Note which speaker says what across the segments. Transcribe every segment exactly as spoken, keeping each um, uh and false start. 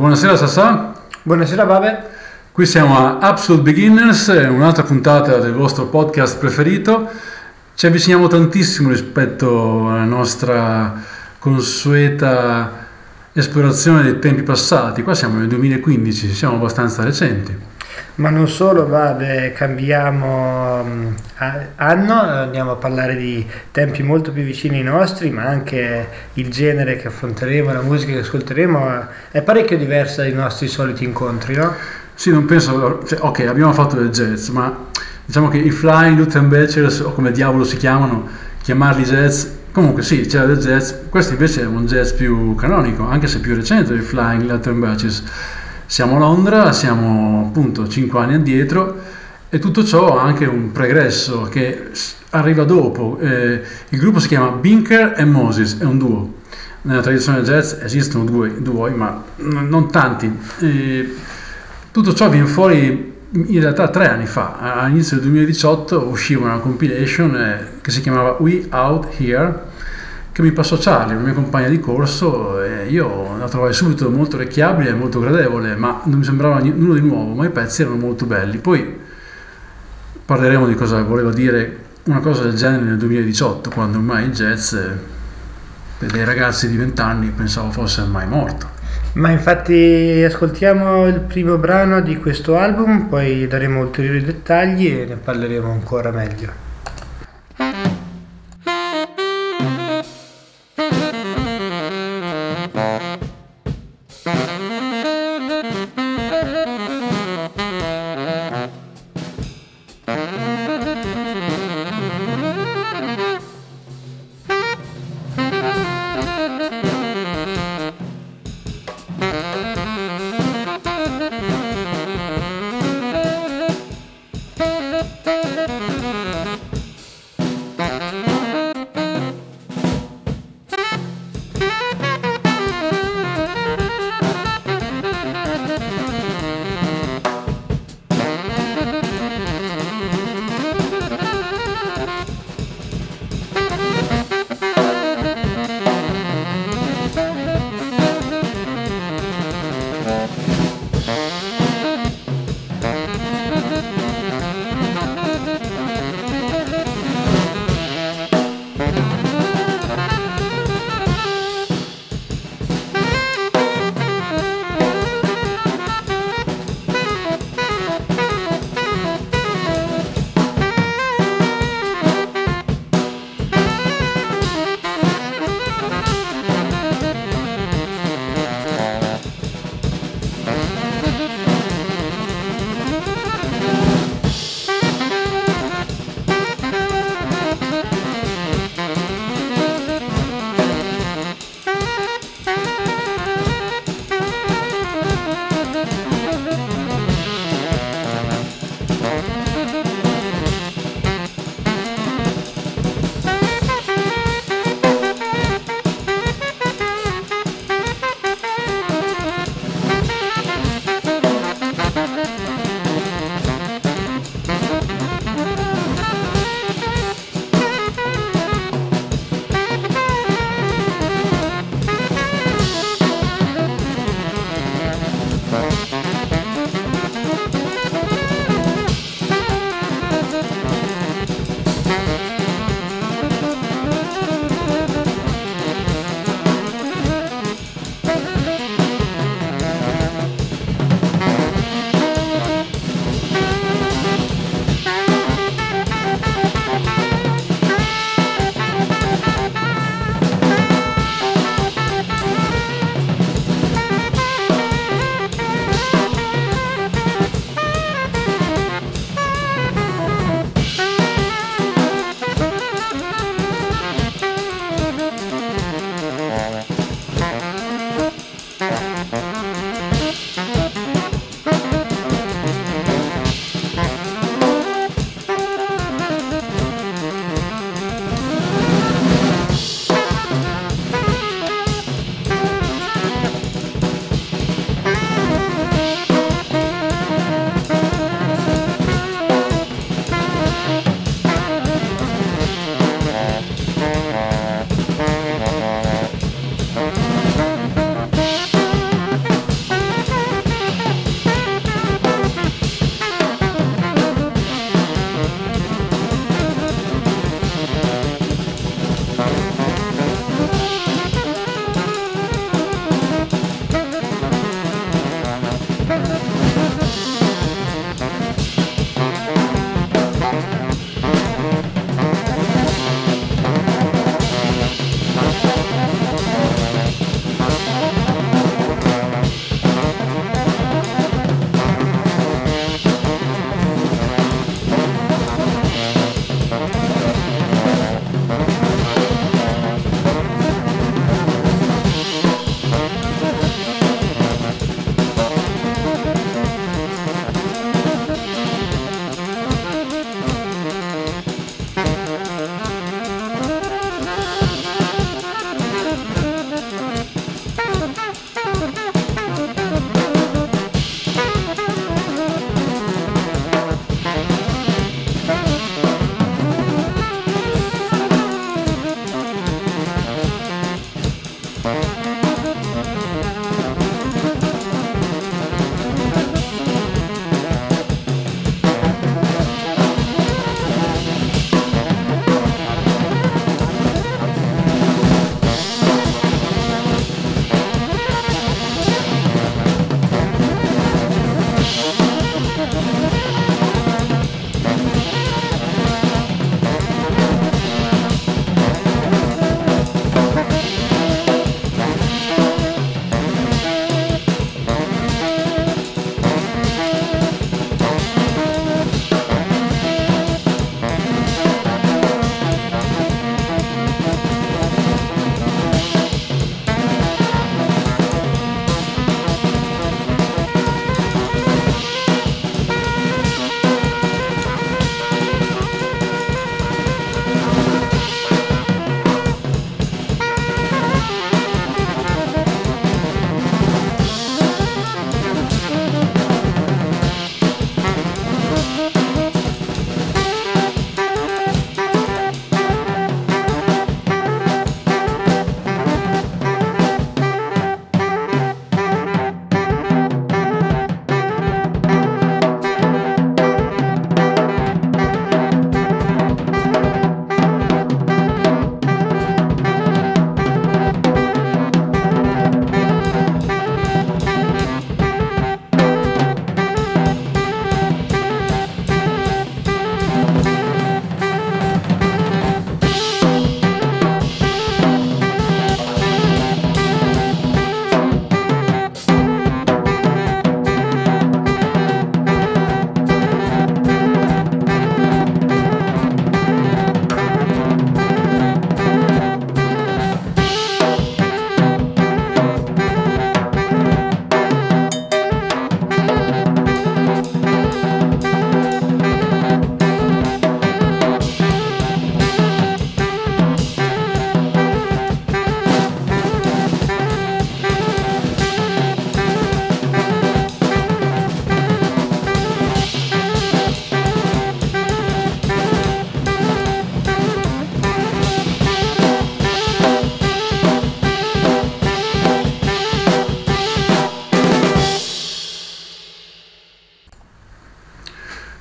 Speaker 1: Buonasera Sassà.
Speaker 2: Buonasera Babe.
Speaker 1: Qui siamo a Absolute Beginners, un'altra puntata del vostro podcast preferito. Ci avviciniamo tantissimo rispetto alla nostra consueta esplorazione dei tempi passati. Qua siamo nel duemilaquindici, siamo abbastanza recenti.
Speaker 2: Ma non solo, Babe, cambiamo um, anno, andiamo a parlare di tempi molto più vicini ai nostri, ma anche il genere che affronteremo, la musica che ascolteremo è parecchio diversa dai nostri soliti incontri, no?
Speaker 1: Sì, non penso, cioè, ok, abbiamo fatto del jazz, ma diciamo che i Flying Luttenbechers, o come diavolo si chiamano, chiamarli jazz, comunque sì, c'era del jazz, questo invece è un jazz più canonico, anche se più recente dei Flying Luttenbechers. Siamo a Londra, siamo appunto cinque anni addietro e tutto ciò ha anche un pregresso che arriva dopo. Eh, il gruppo si chiama Binker and Moses, è un duo. Nella tradizione jazz esistono due duoi, ma n- non tanti. Eh, tutto ciò viene fuori in realtà tre anni fa, all'inizio del duemiladiciotto usciva una compilation eh, che si chiamava We Out Here, che mi passò Charlie, la mia compagna di corso, e io la trovai subito molto orecchiabile e molto gradevole, ma non mi sembrava nulla di nuovo, ma i pezzi erano molto belli. Poi parleremo di cosa voleva dire una cosa del genere nel duemiladiciotto, quando ormai il jazz per dei ragazzi di vent'anni pensavo fosse ormai morto.
Speaker 2: Ma infatti ascoltiamo il primo brano di questo album, poi daremo ulteriori dettagli e ne parleremo ancora meglio.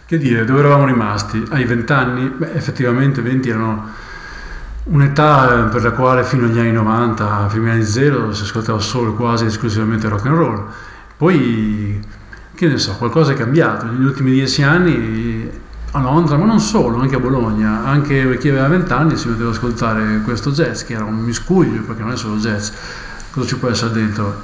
Speaker 1: Che dire, dove eravamo rimasti? Ai vent'anni? Beh, effettivamente venti erano un'età per la quale fino agli anni novanta, primi anni zero, si ascoltava solo quasi esclusivamente rock and roll. Poi, che ne so, qualcosa è cambiato. Negli ultimi dieci anni a Londra, ma non solo, anche a Bologna, anche chi aveva vent'anni si metteva ad ascoltare questo jazz, che era un miscuglio, perché non è solo jazz. Cosa ci può essere dentro?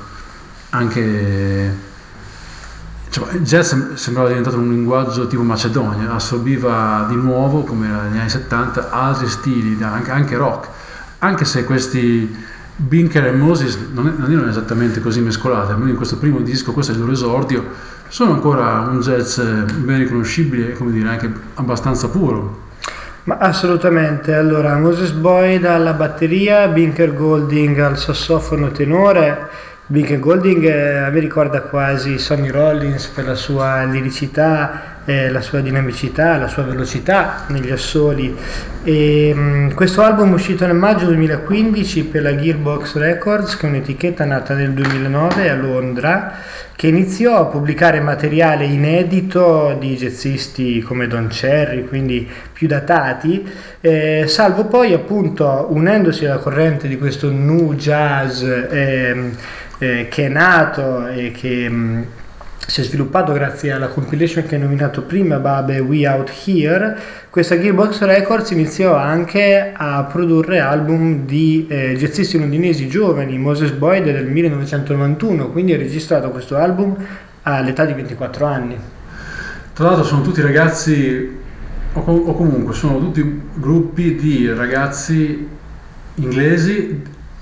Speaker 1: Anche... Cioè, il jazz sembrava diventato un linguaggio tipo Macedonia, assorbiva di nuovo, come negli anni settanta, altri stili, anche, anche rock, anche se questi Binker e Moses non, è, non erano esattamente così mescolati, almeno in questo primo disco, questo è il loro esordio, sono ancora un jazz ben riconoscibile e, come dire, anche abbastanza puro.
Speaker 2: Ma assolutamente. Allora, Moses Boyd alla batteria, Binker Golding al sassofono tenore. Binker Golding eh, a me ricorda quasi Sonny Rollins per la sua liricità, eh, la sua dinamicità, la sua velocità negli assoli. E, mh, questo album è uscito nel maggio duemilaquindici per la Gearbox Records, che è un'etichetta nata nel duemilanove a Londra, che iniziò a pubblicare materiale inedito di jazzisti come Don Cherry, quindi più datati, eh, salvo poi appunto unendosi alla corrente di questo nu jazz eh, eh, che è nato e che mh, si è sviluppato grazie alla compilation che ho nominato prima, Babe We Out Here. Questa Gearbox Records iniziò anche a produrre album di eh, jazzisti londinesi giovani. Moses Boyd è del millenovecentonovantuno, quindi ha registrato questo album all'età di ventiquattro anni.
Speaker 1: Tra l'altro sono tutti ragazzi, o, o comunque sono tutti gruppi di ragazzi inglesi,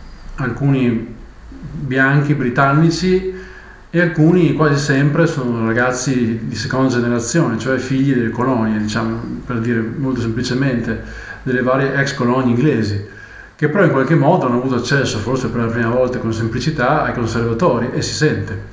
Speaker 1: alcuni bianchi, britannici, e alcuni quasi sempre sono ragazzi di seconda generazione, cioè figli delle colonie, diciamo, per dire molto semplicemente, delle varie ex colonie inglesi, che però in qualche modo hanno avuto accesso, forse per la prima volta con semplicità, ai conservatori, e si sente.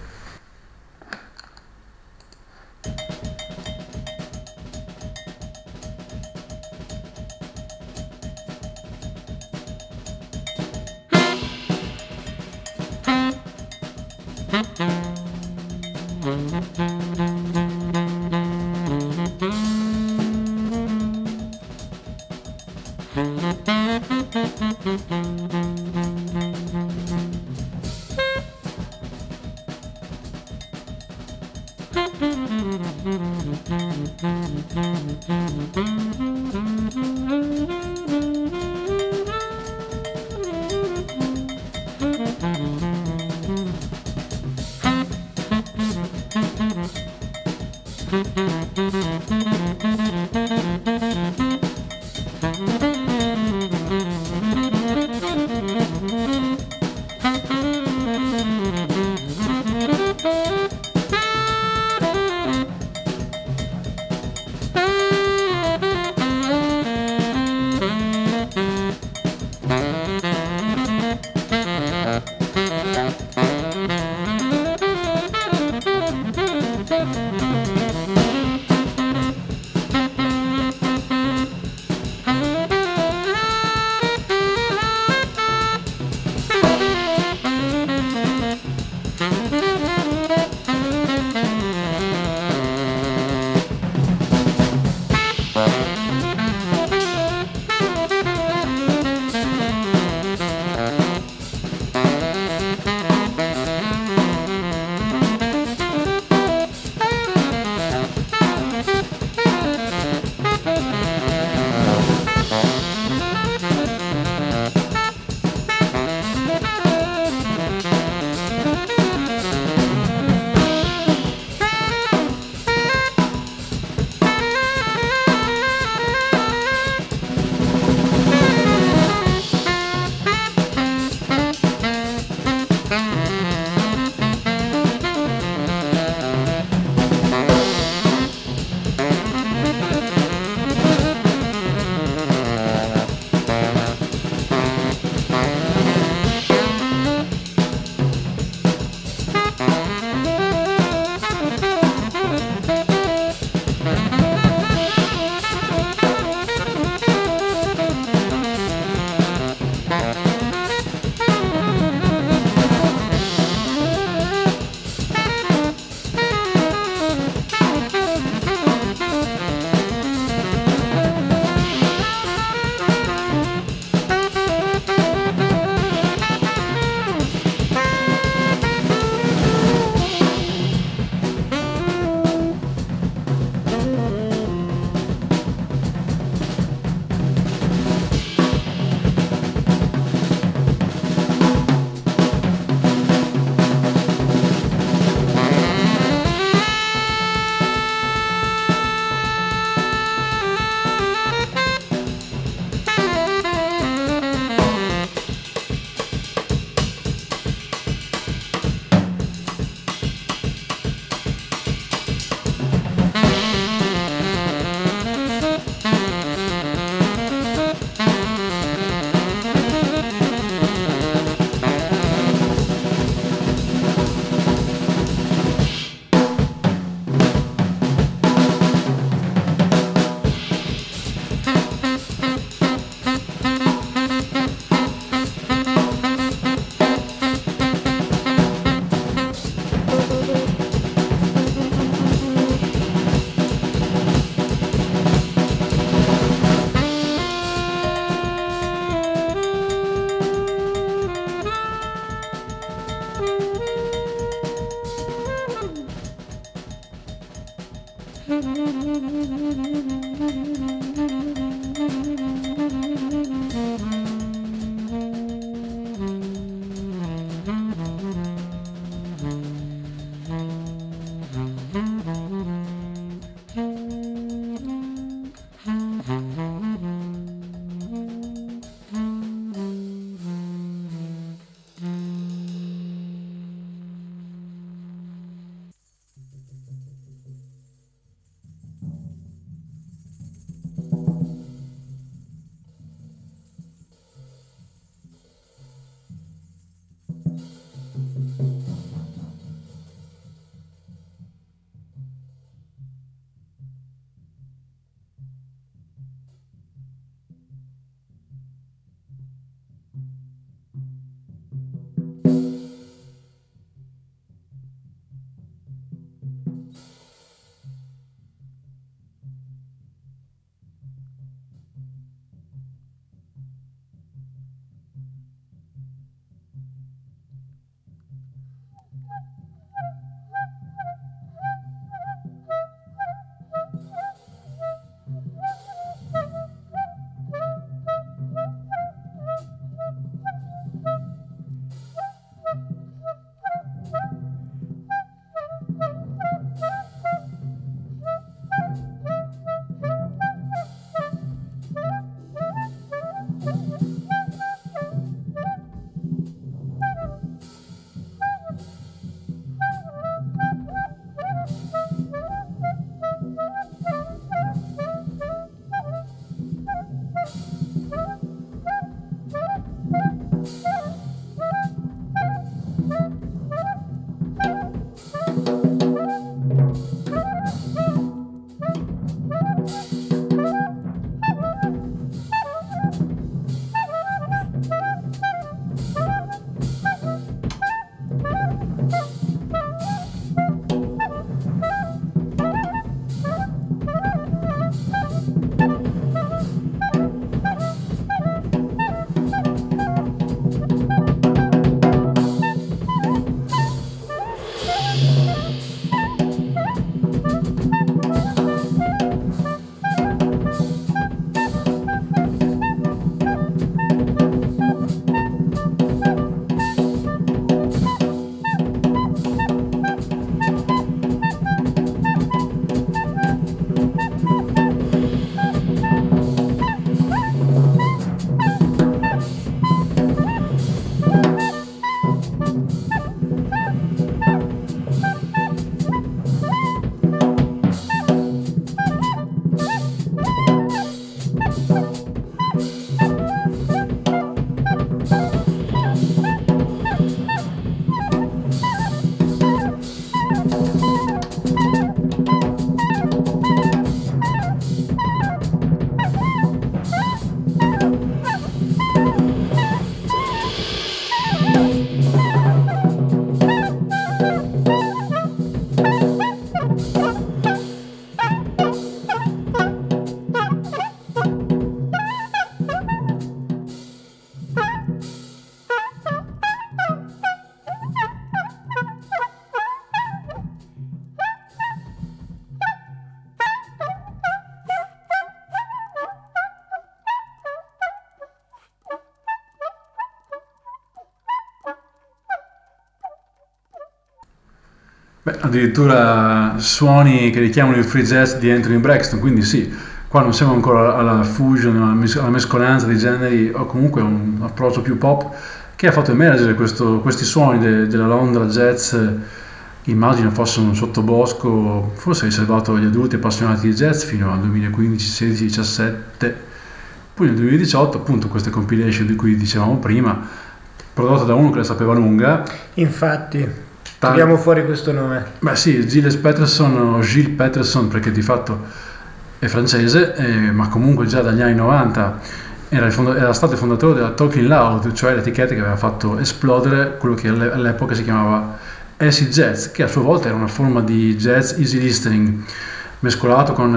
Speaker 1: Beh, addirittura suoni che richiamano il free jazz di Anthony Braxton, quindi sì, qua non siamo ancora alla fusion, alla, mes- alla mescolanza di generi o comunque un approccio più pop che ha fatto emergere questo- questi suoni de- della Londra jazz, eh, immagino fosse un sottobosco, forse riservato agli adulti appassionati di jazz fino al duemilaquindici, sedici, diciassette, poi nel duemiladiciotto appunto queste compilation di cui dicevamo prima, prodotta da uno che la sapeva lunga.
Speaker 2: Infatti,
Speaker 1: Tal-
Speaker 2: tiriamo fuori questo nome.
Speaker 1: Beh sì, Gilles Peterson o Gilles Peterson perché di fatto è francese, eh, ma comunque già dagli anni novanta era, il fonda- era stato il fondatore della Talking Loud, cioè l'etichetta che aveva fatto esplodere quello che alle- all'epoca si chiamava acid jazz, che a sua volta era una forma di jazz easy listening, mescolato con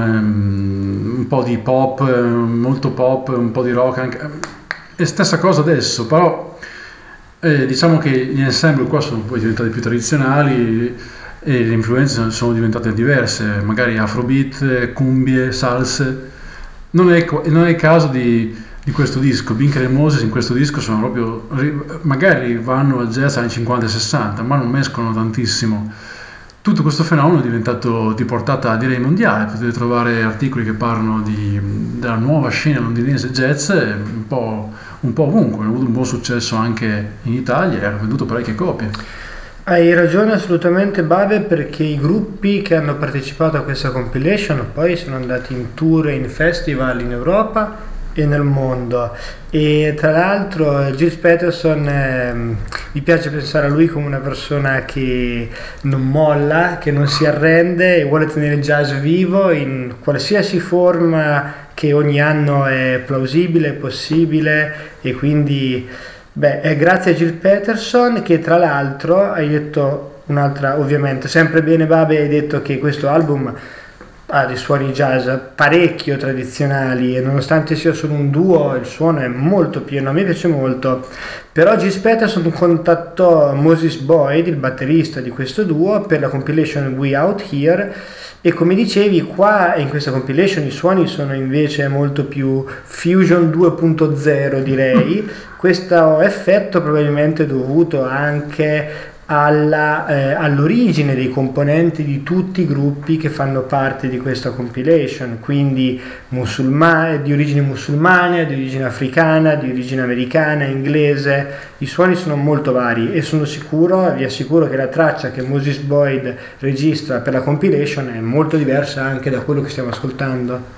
Speaker 1: ehm, un po' di pop, eh, molto pop, un po' di rock anche. È stessa cosa adesso, però eh, diciamo che gli ensemble qua sono poi diventati più tradizionali e le influenze sono- sono diventate diverse, magari afrobeat, eh, cumbie, salse. Non è, co- non è il caso di, di questo disco. Binker e Moses in questo disco sono proprio, ri- magari vanno al jazz anni cinquanta e sessanta, ma non mescolano tantissimo. Tutto questo fenomeno è diventato di portata direi mondiale, potete trovare articoli che parlano di- della nuova scena londinese jazz eh, un po', un po' ovunque, hanno avuto un buon successo anche in Italia e hanno venduto parecchie copie.
Speaker 2: Hai ragione assolutamente Babe, perché i gruppi che hanno partecipato a questa compilation poi sono andati in tour e in festival in Europa e nel mondo, e tra l'altro Gilles Peterson, ehm, mi piace pensare a lui come una persona che non molla, che non si arrende e vuole tenere il jazz vivo in qualsiasi forma che ogni anno è plausibile, possibile, e quindi beh, è grazie a Gil Peterson che tra l'altro hai detto un'altra, ovviamente, sempre bene Babe, hai detto che questo album ha dei suoni jazz parecchio tradizionali e nonostante sia solo un duo il suono è molto pieno, a me piace molto. Però Gil Peterson contattò Moses Boyd, il batterista di questo duo, per la compilation We Out Here, e come dicevi qua in questa compilation i suoni sono invece molto più fusion due punto zero, direi. Questo effetto probabilmente è dovuto anche alla, eh, all'origine dei componenti di tutti i gruppi che fanno parte di questa compilation, quindi musulmani, di origine musulmana, di origine africana, di origine americana, inglese. I suoni sono molto vari e sono sicuro, vi assicuro che la traccia che Moses Boyd registra per la compilation è molto diversa anche da quello che stiamo ascoltando.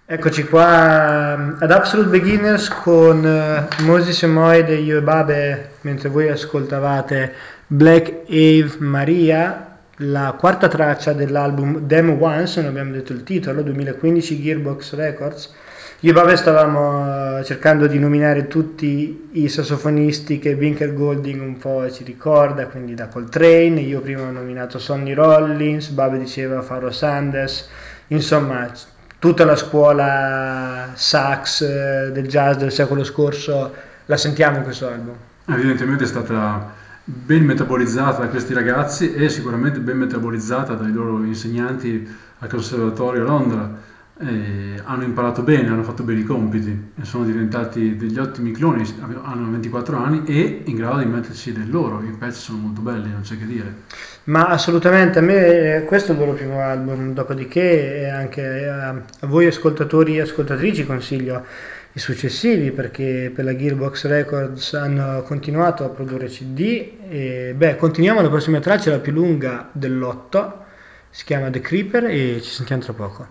Speaker 2: Eccoci qua um, ad Absolute Beginners con uh, Moses e Moed e io e Babe, mentre voi ascoltavate Black Ave Maria, la quarta traccia dell'album Them Once, non abbiamo detto il titolo, duemilaquindici Gearbox Records. Io e Babe stavamo uh, cercando di nominare tutti i sassofonisti che Binker Golding un po' ci ricorda, quindi da Coltrane. Io prima ho nominato Sonny Rollins, Babe diceva Pharoah Sanders, insomma tutta la scuola sax eh, del jazz del secolo scorso la sentiamo in questo album.
Speaker 1: Evidentemente è stata ben metabolizzata da questi ragazzi e sicuramente ben metabolizzata dai loro insegnanti al Conservatorio a Londra. E hanno imparato bene, hanno fatto bene i compiti e sono diventati degli ottimi cloni, hanno ventiquattro anni e in grado di metterci del loro, i pezzi sono molto belli, non c'è che dire.
Speaker 2: Ma assolutamente, a me questo è il loro primo album, dopodiché anche a, a voi ascoltatori e ascoltatrici consiglio i successivi, perché per la Gearbox Records hanno continuato a produrre C D e beh, continuiamo, la prossima traccia è la più lunga dell'otto, si chiama The Creeper e ci sentiamo tra poco.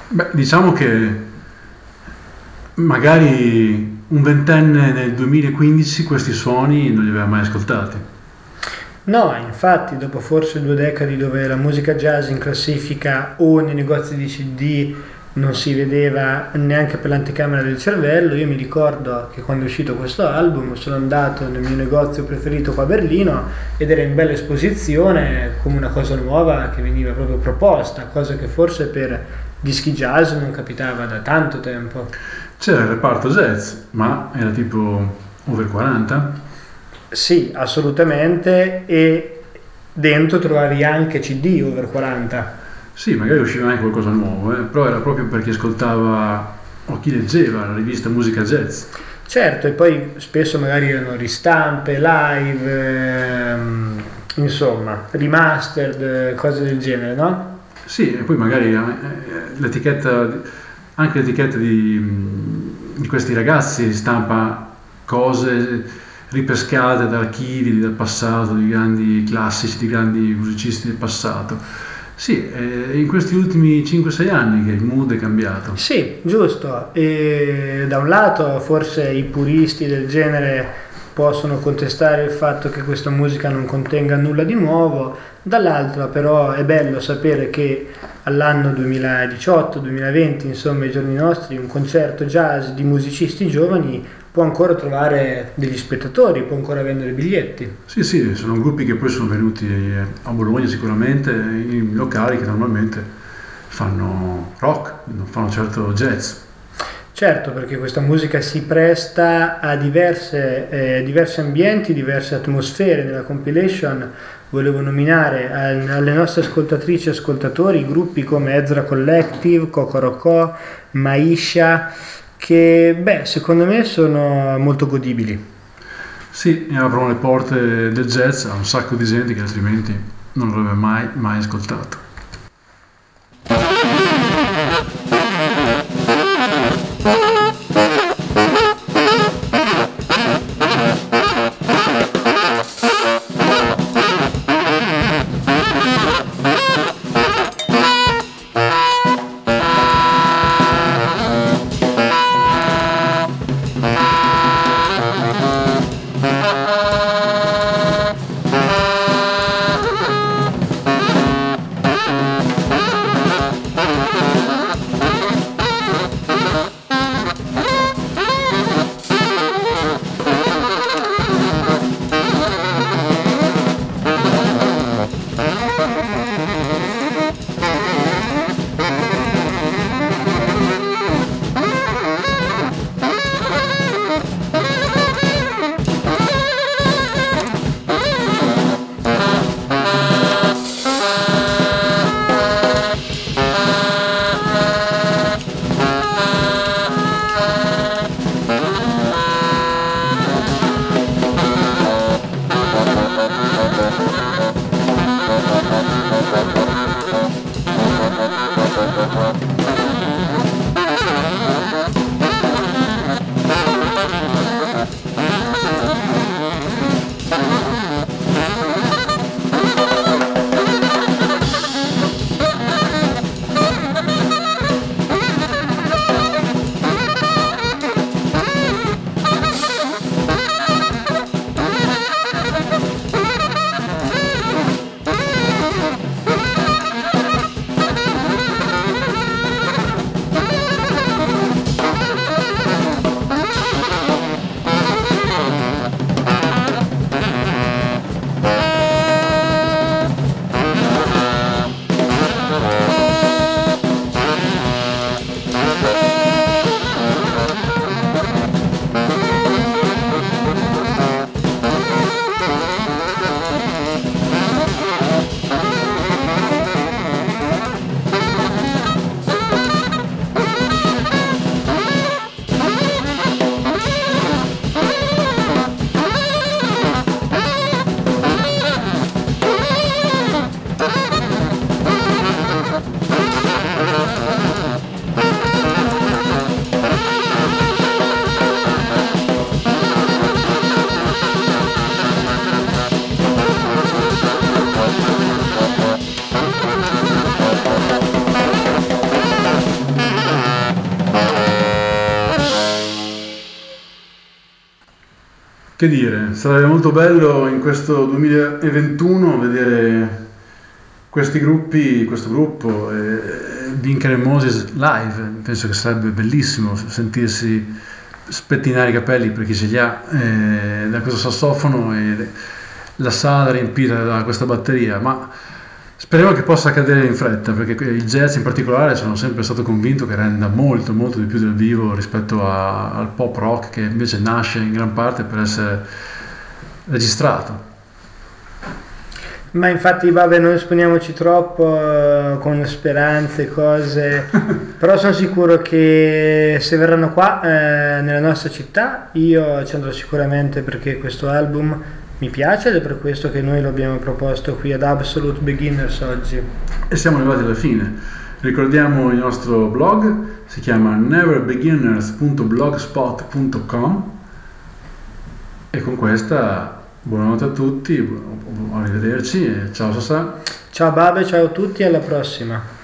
Speaker 1: Beh, diciamo che magari un ventenne nel duemilaquindici questi suoni non li aveva mai ascoltati.
Speaker 2: No, infatti, dopo forse due decadi dove la musica jazz in classifica o nei negozi di C D non si vedeva neanche per l'anticamera del cervello, io mi ricordo che quando è uscito questo album sono andato nel mio negozio preferito qua a Berlino ed era in bella esposizione come una cosa nuova che veniva proprio proposta, cosa che forse per dischi jazz non capitava da tanto tempo.
Speaker 1: C'era il reparto jazz, ma era tipo over quaranta.
Speaker 2: Sì, assolutamente, e dentro trovavi anche C D over quaranta.
Speaker 1: Sì, magari usciva anche qualcosa nuovo, eh, però era proprio per chi ascoltava o chi leggeva la rivista Musica Jazz.
Speaker 2: Certo, e poi spesso magari erano ristampe, live, ehm, insomma, remastered, cose del genere, no?
Speaker 1: Sì, e poi magari eh, l'etichetta, anche l'etichetta di, di questi ragazzi stampa cose ripescate da archivi del passato, di grandi classici, di grandi musicisti del passato. Sì, è in questi ultimi cinque sei anni che il mood è cambiato.
Speaker 2: Sì, giusto. E da un lato forse i puristi del genere possono contestare il fatto che questa musica non contenga nulla di nuovo, dall'altro però è bello sapere che all'anno duemiladiciotto duemilaventi, insomma ai giorni nostri, un concerto jazz di musicisti giovani può ancora trovare degli spettatori, può ancora vendere biglietti.
Speaker 1: Sì, sì, sono gruppi che poi sono venuti a Bologna sicuramente, in locali che normalmente fanno rock, non fanno certo jazz.
Speaker 2: Certo, perché questa musica si presta a diverse, eh, diversi ambienti, diverse atmosfere. Nella compilation volevo nominare al- alle nostre ascoltatrici e ascoltatori gruppi come Ezra Collective, Cocorocò, Maisha, che beh, secondo me sono molto godibili.
Speaker 1: Sì, e aprono le porte del jazz a un sacco di gente che altrimenti non l'avrebbe mai, mai ascoltato. Che dire, sarebbe molto bello in questo duemilaventuno vedere questi gruppi, questo gruppo, eh, Binker e Moses live. Penso che sarebbe bellissimo sentirsi spettinare i capelli per chi ce li ha, eh, da questo sassofono e la sala riempita da questa batteria, ma speriamo che possa accadere in fretta, perché il jazz in particolare sono sempre stato convinto che renda molto molto di più del vivo rispetto a- al pop rock, che invece nasce in gran parte per essere registrato.
Speaker 2: Ma infatti, vabbè, non esponiamoci troppo eh, con speranze, cose, però sono sicuro che se verranno qua eh, nella nostra città io ci andrò sicuramente, perché questo album mi piace ed è per questo che noi lo abbiamo proposto qui ad Absolute Beginners oggi.
Speaker 1: E siamo arrivati alla fine. Ricordiamo il nostro blog, si chiama never beginners punto blogspot punto com, e con questa buonanotte a tutti, bu- arrivederci e ciao Sasà.
Speaker 2: Ciao Babe, ciao a tutti, alla prossima.